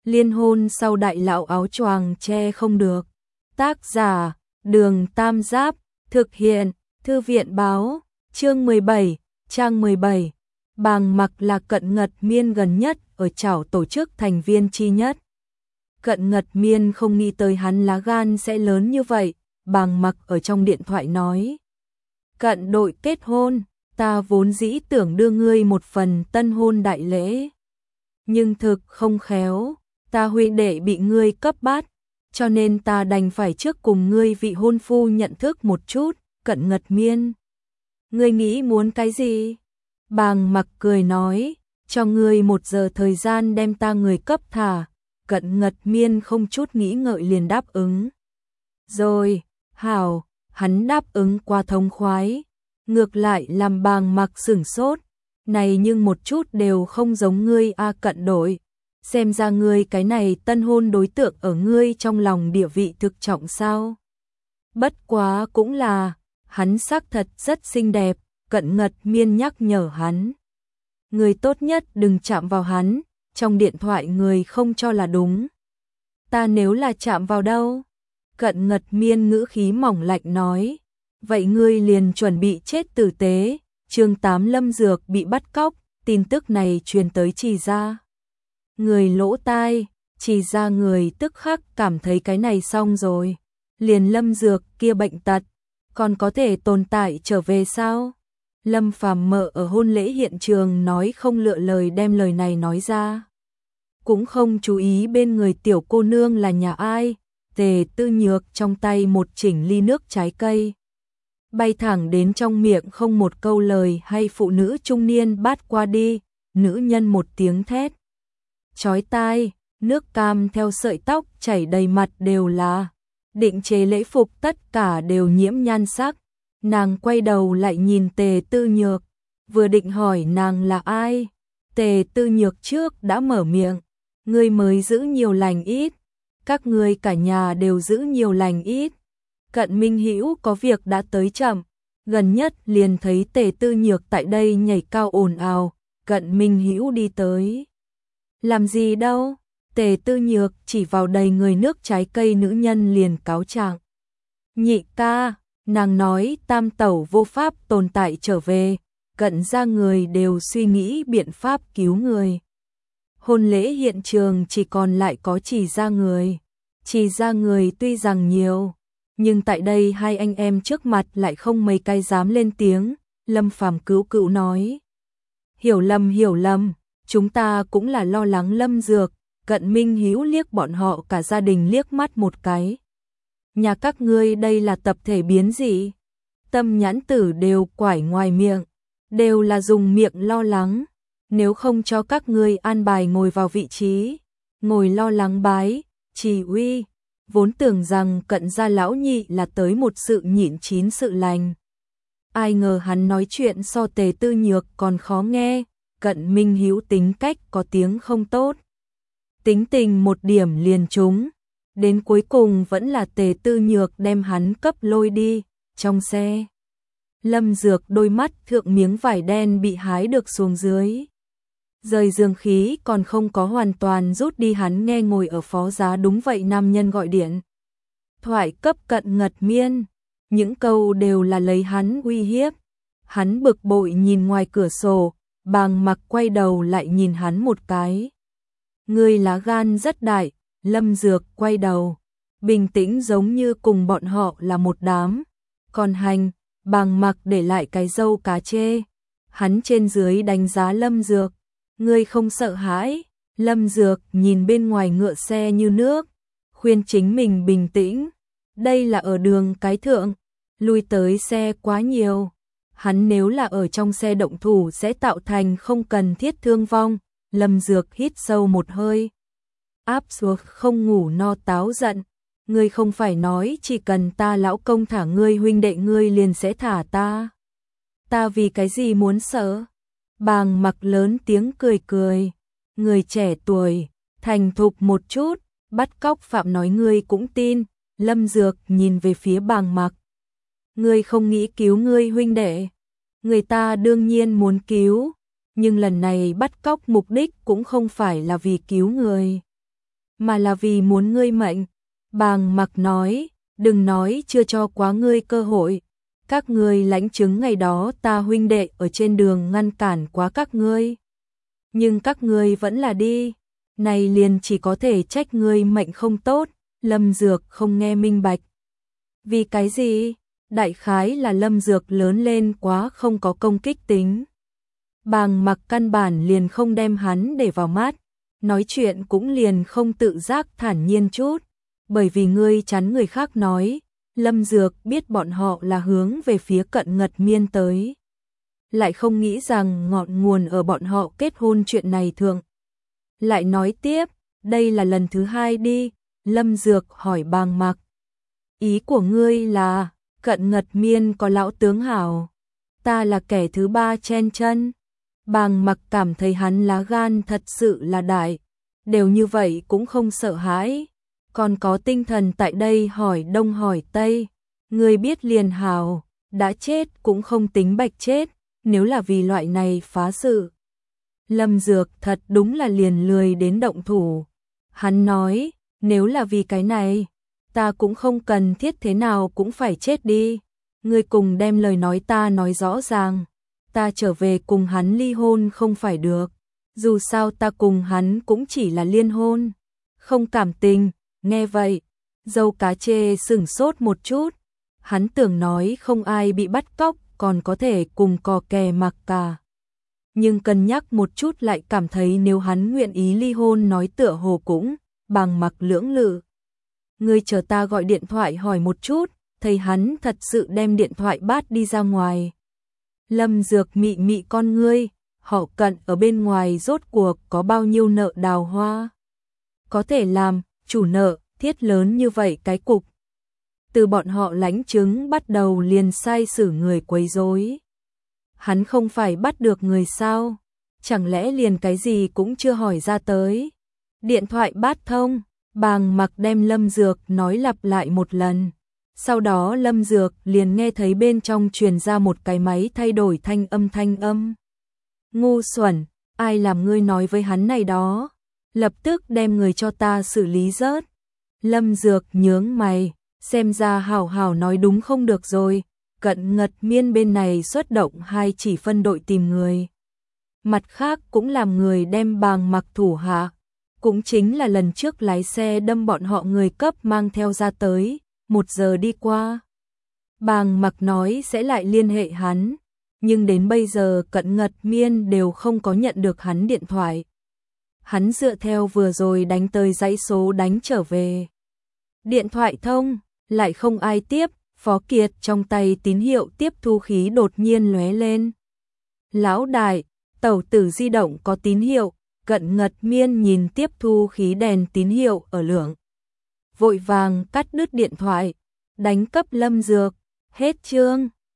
Liên hôn sau đại lão áo choàng che không được. Tác giả, Đường Tam Giáp, thực hiện, Thư viện báo, chương 17, trang 17. Bàng Mặc là Cận Ngật Miên gần nhất ở chảo tổ chức thành viên chi nhất. Cận Ngật Miên không nghĩ tới hắn lá gan sẽ lớn như vậy, Bàng Mặc ở trong điện thoại nói. Cận đội kết hôn, ta vốn dĩ tưởng đưa ngươi một phần tân hôn đại lễ. Nhưng thực không khéo, ta huynh đệ bị ngươi cấp bắt, cho nên ta đành phải trước cùng ngươi vị hôn phu nhận thức một chút. Cận Ngật Miên, ngươi nghĩ muốn cái gì? Bàng Mặc cười nói, cho ngươi 1 giờ thời gian đem ta người cấp thả. Cận Ngật Miên không chút nghĩ ngợi liền đáp ứng. Rồi, hảo, hắn đáp ứng qua thông khoái, ngược lại làm Bàng Mặc sửng sốt. Này nhưng một chút đều không giống ngươi a Cận đội. Xem ra ngươi cái này tân hôn đối tượng ở ngươi trong lòng địa vị thực trọng sao? Bất quá cũng là, hắn xác thật rất xinh đẹp. Cận Ngật Miên nhắc nhở hắn. Người tốt nhất đừng chạm vào hắn, trong điện thoại người không cho là đúng. Ta nếu là chạm vào đâu? Cận Ngật Miên ngữ khí mỏng lạnh nói. Vậy ngươi liền chuẩn bị chết tử tế. Chương 8 Lâm Dược bị bắt cóc, tin tức này truyền tới Trì gia. Người lỗ tai, Trì gia người tức khắc cảm thấy cái này xong rồi. Liền Lâm Dược kia bệnh tật, còn có thể tồn tại trở về sao? Lâm Phàm Mợ ở hôn lễ hiện trường nói không lựa lời đem lời này nói ra. Cũng không chú ý bên người tiểu cô nương là nhà ai. Tề Tư Nhược trong tay một chỉnh ly nước trái cây. Bay thẳng đến trong miệng không một câu lời hay phụ nữ trung niên bát qua đi. Nữ nhân một tiếng thét chói tai, nước cam theo sợi tóc chảy đầy mặt đều là. Định chế lễ phục tất cả đều nhiễm nhan sắc. Nàng quay đầu lại nhìn Tề Tư Nhược, vừa định hỏi nàng là ai. Tề Tư Nhược trước đã mở miệng, ngươi mới giữ nhiều lành ít, các ngươi cả nhà đều giữ nhiều lành ít. Cận Minh Hữu có việc đã tới chậm, gần nhất liền thấy Tề Tư Nhược tại đây nhảy cao ồn ào. Cận Minh Hữu đi tới. Làm gì đâu? Tề Tư Nhược chỉ vào đầy người nước trái cây nữ nhân liền cáo trạng. Nhị ca, nàng nói tam tẩu vô pháp tồn tại trở về, Cận gia người đều suy nghĩ biện pháp cứu người. Hôn lễ hiện trường chỉ còn lại có Trì gia người. Trì gia người tuy rằng nhiều, nhưng tại đây hai anh em trước mặt lại không mấy cái dám lên tiếng. Lâm Phàm cứu cựu nói. Hiểu lầm, chúng ta cũng là lo lắng Lâm Dược. Cận Minh Hữu liếc bọn họ cả gia đình liếc mắt một cái. Nhà các ngươi đây là tập thể biến dị. Tâm nhãn tử đều quải ngoài miệng, đều là dùng miệng lo lắng. Nếu không cho các ngươi an bài ngồi vào vị trí, ngồi lo lắng bái, trì uy. Vốn tưởng rằng Cận gia lão nhị là tới một sự nhịn chín sự lành. Ai ngờ hắn nói chuyện so Tề Tư Nhược còn khó nghe. Cận Minh Hữu tính cách có tiếng không tốt, tính tình một điểm liền trúng. Đến cuối cùng vẫn là Tề Tư Nhược đem hắn cấp lôi đi. Trong xe, Lâm Dược đôi mắt thượng miếng vải đen bị hái được xuống dưới. Rời dương khí còn không có hoàn toàn rút đi, hắn nghe ngồi ở phó giá đúng vậy nam nhân gọi điện thoại cấp Cận Ngật Miên. Những câu đều là lấy hắn uy hiếp. Hắn bực bội nhìn ngoài cửa sổ. Bàng Mặc quay đầu lại nhìn hắn một cái. Ngươi lá gan rất đại. Lâm Dược quay đầu, bình tĩnh giống như cùng bọn họ là một đám. Còn hành, Bàng Mặc để lại cái râu cá chê. Hắn trên dưới đánh giá Lâm Dược. Ngươi không sợ hãi? Lâm Dược nhìn bên ngoài ngựa xe như nước, khuyên chính mình bình tĩnh. Đây là ở đường cái thượng, lui tới xe quá nhiều. Hắn nếu là ở trong xe động thủ sẽ tạo thành không cần thiết thương vong. Lâm Dược hít sâu một hơi. Áp xuống không ngủ no táo giận. Ngươi không phải nói chỉ cần ta lão công thả ngươi huynh đệ ngươi liền sẽ thả ta. Ta vì cái gì muốn sợ? Bàng Mặc lớn tiếng cười cười. Người trẻ tuổi, thành thục một chút, bắt cóc phạm nói ngươi cũng tin. Lâm Dược nhìn về phía Bàng Mặc. Ngươi không nghĩ cứu ngươi huynh đệ? Người ta đương nhiên muốn cứu, nhưng lần này bắt cóc mục đích cũng không phải là vì cứu người. mà là vì muốn ngươi mệnh. Bàng Mặc nói, đừng nói chưa cho quá ngươi cơ hội. Các ngươi lãnh chứng ngày đó ta huynh đệ ở trên đường ngăn cản quá các ngươi. Nhưng các ngươi vẫn là đi. Này liền chỉ có thể trách ngươi mệnh không tốt. Lâm Dược không nghe minh bạch. Vì cái gì? Đại khái là Lâm Dược lớn lên quá không có công kích tính. Bàng Mặc căn bản liền không đem hắn để vào mắt. Nói chuyện cũng liền không tự giác thản nhiên chút. Bởi vì ngươi chắn người khác nói, Lâm Dược biết bọn họ là hướng về phía Cận Ngật Miên tới. Lại không nghĩ rằng ngọn nguồn ở bọn họ kết hôn chuyện này thượng. Lại nói tiếp, đây là lần thứ 2 đi, Lâm Dược hỏi Bàng Mặc. Ý của ngươi là, Cận Ngật Miên có lão tướng hảo, ta là kẻ thứ 3 chen chân. Bàng Mặc cảm thấy hắn lá gan thật sự là đại, đều như vậy cũng không sợ hãi. Còn có tinh thần tại đây hỏi đông hỏi tây, người biết liền hào, đã chết cũng không tính bạch chết, nếu là vì loại này phá sự. Lâm Dược thật đúng là liền lười đến động thủ. Hắn nói, nếu là vì cái này, ta cũng không cần thiết thế nào cũng phải chết đi. Ngươi cùng đem lời nói ta nói rõ ràng, ta trở về cùng hắn ly hôn không phải được. Dù sao ta cùng hắn cũng chỉ là liên hôn, không cảm tình. Nghe vậy, dâu cá chê sửng sốt một chút. Hắn tưởng nói không ai bị bắt cóc còn có thể cùng cò kè mặc cả. Nhưng cân nhắc một chút lại cảm thấy nếu hắn nguyện ý ly hôn nói tựa hồ cũng, Bàng Mặc lưỡng lự. Ngươi chờ ta gọi điện thoại hỏi một chút, thấy hắn thật sự đem điện thoại bắt đi ra ngoài. Lâm Dược mị mị con ngươi, họ Cận ở bên ngoài rốt cuộc có bao nhiêu nợ đào hoa. Có thể làm, chủ nợ, thiết lớn như vậy cái cục. Từ bọn họ lãnh chứng bắt đầu liền sai xử người quấy rối. Hắn không phải bắt được người sao? Chẳng lẽ liền cái gì cũng chưa hỏi ra tới? Điện thoại bắt thông, Bàng Mặc đem Lâm Dược nói lặp lại một lần. Sau đó Lâm Dược liền nghe thấy bên trong truyền ra một cái máy thay đổi thanh âm. Ngu xuẩn, ai làm ngươi nói với hắn này đó? Lập tức đem người cho ta xử lý rớt. Lâm Dược nhướng mày, xem ra hảo hảo nói đúng không được rồi. Cận Ngật Miên bên này xuất động 2 chỉ phân đội tìm người. Mặt khác cũng làm người đem Bàng Mặc thủ hạ. Cũng chính là lần trước lái xe đâm bọn họ người cấp mang theo ra tới. 1 giờ đi qua. Bàng Mặc nói sẽ lại liên hệ hắn. Nhưng đến bây giờ Cận Ngật Miên đều không có nhận được hắn điện thoại. Hắn dựa theo vừa rồi đánh tới dãy số đánh trở về. Điện thoại thông, lại không ai tiếp, Phó Kiệt trong tay tín hiệu tiếp thu khí đột nhiên lóe lên. Lão đại, tẩu tử di động có tín hiệu, Cận Ngật Miên nhìn tiếp thu khí đèn tín hiệu ở lượng. Vội vàng cắt đứt điện thoại, đánh cấp Lâm Dược, hết chương.